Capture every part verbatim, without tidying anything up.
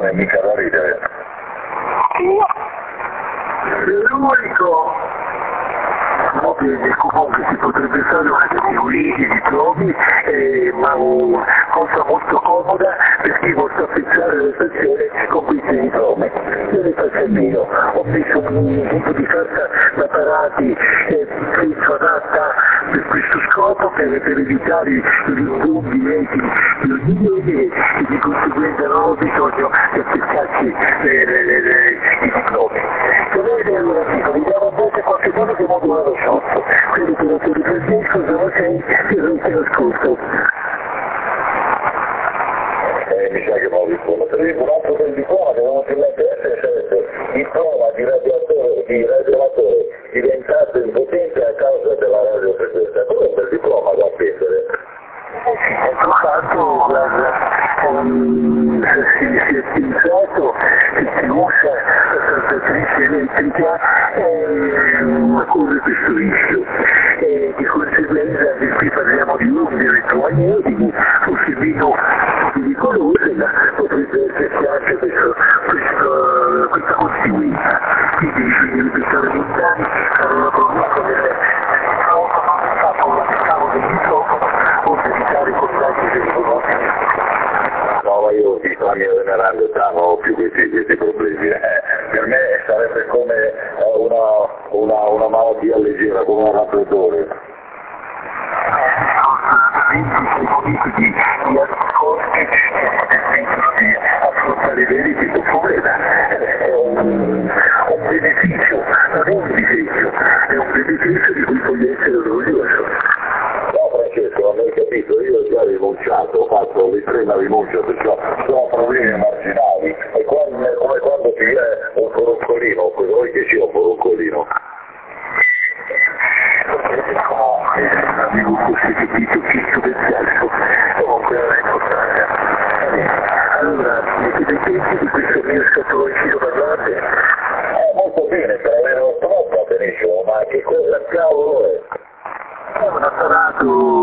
è mica da ridere. L'unico modo del comune si potrebbe fare una delle ulivi di trovi, eh, ma una cosa molto comoda per chi vuole affettare la stazione con questi diplomi. Io ne faccio il mio, ho messo un tipo di carta da parati eh, penso adatta per questo scopo, per, per evitare i ingombi meti di ogni e di conseguenza non ho bisogno di attestarci le, le, le, le, i diplomi. Se noi allora dico, vediamo un po' se qualche modo che modulo lo sciotto, quindi per lo che Francesco zero sei io non te lo ascolto. Eh, mi sa che mi ho risposto. Un altro del diploma che non ti mette S diploma di radiatore, di radiolatore diventato impotente a causa della radiofrequenza. Quello è un bel diploma da appendere. È fatto, guarda, um, si, si è pensato che si usa la saldatrice elettrica e um, corre questo rischio. E di conseguenza, che qui parliamo di onde elettromagnetiche, forse meno pericolose, ma potrebbe esserci anche questo, questo, questa conseguenza. Quindi bisognerebbe stare lontani, fare una promessa delle del microfono o evitare contagi pericolosi. No, ma io ti sto venerando, non ho più questi, questi problemi. Eh, per me sarebbe come eh, una, una, una malattia leggera, come un raffreddore. Di, di ascolti che permettono di affrontare veri questo problema. È un, un beneficio, non è un disegno, è un beneficio di cui puoi essere orgoglioso. No Francesco, non hai capito, io ho già rinunciato, ho fatto l'estrema rinuncia, perciò sono problemi marginali, è come, come quando ti viene un foroccolino, cosa vuoi che sia un foroccolino? Avevo forse capito che sto pensando, comunque non è importante. Allora, mi chiedete di questo mio scatoloncino parlante? Eh, molto bene, per avere lo stop benissimo, ma che cosa cavolo è? È un apparato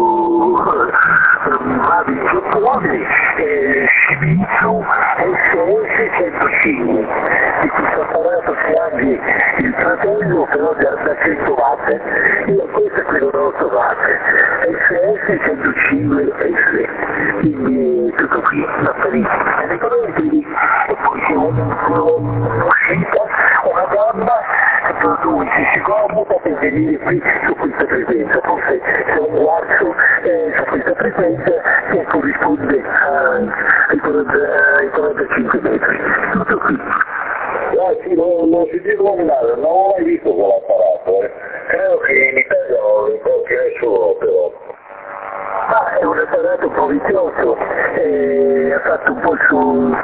va di Giappone, Shimizu S S centocinque. Di questo apparato si anche il fratello però da, da cento watt, e questo è quello da otto watt, S S centocinque S, quindi tutto qui, l'apparecchio elettrometri, e poi c'è un'uscita, una gamba per cui si si commuta per venire qui su questa frequenza, forse c'è un quarzo eh, su questa frequenza che corrisponde a, ai, quaranta, ai quarantacinque metri, tutto qui. Ah sì, lo, lo si dice nominare, non ho mai visto quell'apparato, eh. Credo che in Italia non lo incontri nessuno però. Ma è un apparato un po' vizioso, eh, ha fatto un po' su...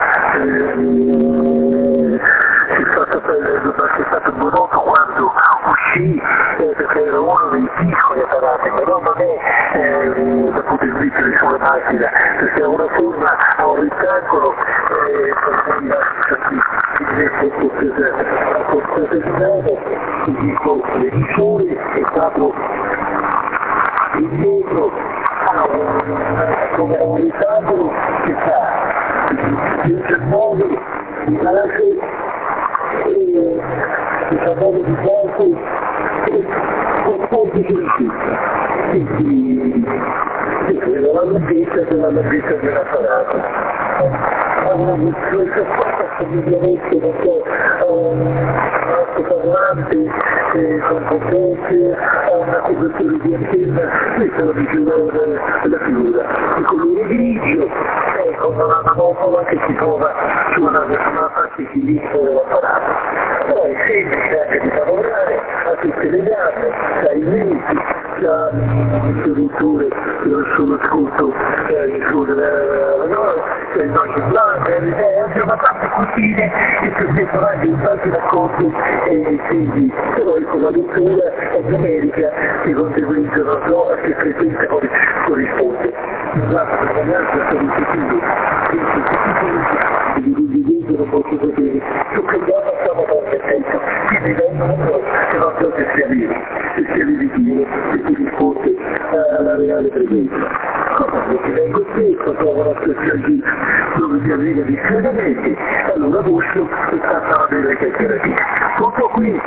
Eh, si è fatto, è stato buonoto quando uscì, eh, perché era uno dei piccoli apparati, però non è eh, da poter mettere sulla macchina, perché ha una forma, ha un rettangolo, eh, per cui si diventa un po' pesante. La portata di mano, ti dico, l'emisore è stato indietro, ha un, come un rettangolo che fa diciannove di base, diciannove di base e quattordici di cifra. Quindi è la lunghezza della lunghezza dell'apparato. Questa cosa ovviamente non so, un altoparlante con potenze, una copertura di antenna, questa è la misura della figura. Il colore grigio è con una manopola che si trova sulla parte sinistra dell'apparato. Però è semplice anche di lavorare a tutte le gambe, dai mesi, da l'interruttore del suo ascolto, il suo c'è il noce blanco, c'è una parte cortile che permettono anche di farsi d'accordo e quindi poi con la lettura è numerica di conseguenza non so a che frequenza corrisponde. L'altro ragazzo è stato sicuro, quindi tutti i dirigenti non posso sapere, su che cosa stiamo trasmettendo, quindi vengono cose che non so se sia vero, se sia veritivo, se corrisponde alla realtà. tale frequenza. Come ti vengo spesso, trovo la stessa dove mi arriva discretamente, allora busco e faccio delle chiacchierate. Tutto qui.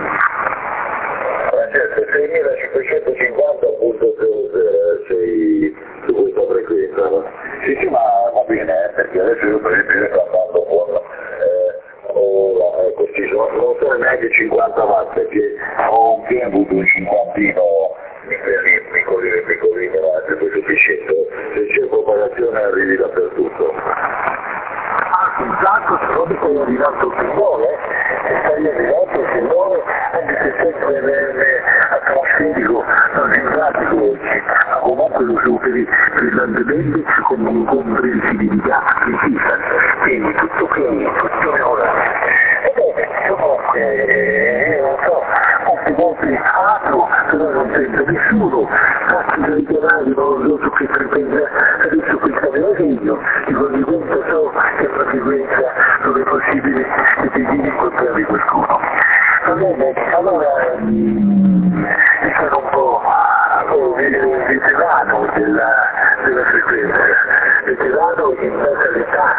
Francesco, seimilacinquecentocinquanta punto zero zero sei su questa frequenza, no? Sì, sì, ma va bene, eh, perché adesso io per esempio sto andando con eh, ho, eh, questi, sono, non sono neanche cinquanta watt, perché ho un avuto un cinquantino piccoli, piccoli, piccoli, ma è più sufficiente, se c'è propagazione arrivi dappertutto. Intanto se non sei arrivato al filone, se sei arrivato al filone, anche se sempre nel atmosferico, non ringrazico oggi, ma comunque lo superi brillantemente con, con previsibilità precisa, quindi tutto qui, tutto regolare. Ebbene, comunque, eh, non so, molte volte altro, però non sento nessuno, faccio dei canali, non so su che frequenza, adesso questa me la segno, di conseguenza so che è una frequenza dove è possibile che ti devi incontrare qualcuno. Va bene, allora, mi sono un po' veterano della, della frequenza, veterano in base all'età,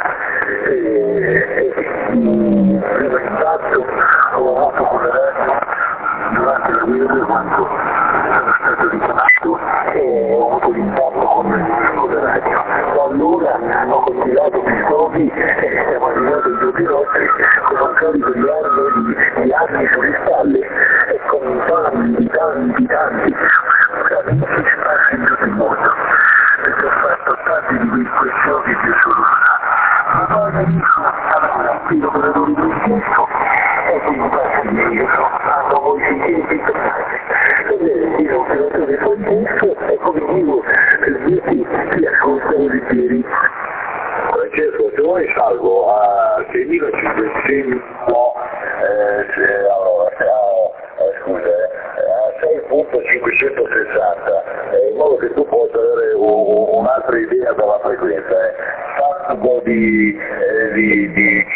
e prima impatto ho avuto con la radio durante la guerra quando sono stato richiamato e ho avuto l'impatto con, con la radio. Da allora ho continuato più soldi e siamo arrivati in due notti con un carico di anni, di, di anni sulle spalle e con tanti, tanti, tanti amici sparsi in tutto il mondo, perché ho fatto tanti di quei giochi che sono ma poi amico, allora, qui lavoratori del stesso e quindi quasi meglio, hanno voi sentiti tornati. Ebbene, io ho creato del stesso e come dico, per dirti ti ascolta volentieri. Francesco, se vuoi salgo a seimilacinquecento, eh, se, allora, a, eh, scusa, eh, a sei punto cinquecentosessanta, eh, in modo che tu possa avere un'altra idea della frequenza. Eh. Salgo di, eh, di, di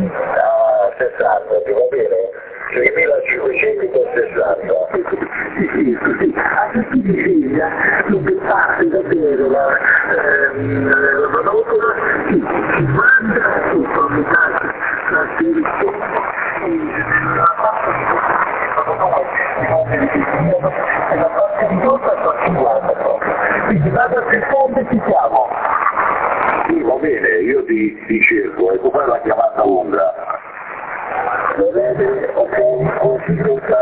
a sessanta, ti va bene? seimilacinquecentosessanta. Sì, sì, così. Anche qui di figlia, dove parte davvero la monotola, sì, si manda tutto a metà tra diritto e la parte di tutto e la parte di tutto è cinquanta proprio. Quindi vado a sessanta e ci siamo. Sì, va bene, io ti, ti cerco, ecco qua è la chiamata lunga. Va bene, ok, consigliata.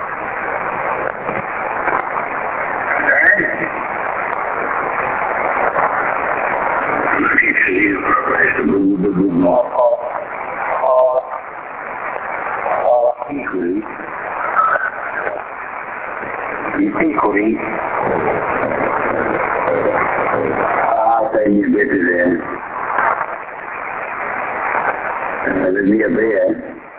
No, ho, ho, ho piccoli, i piccoli, ah, sei il vedere, eh, le mie bene.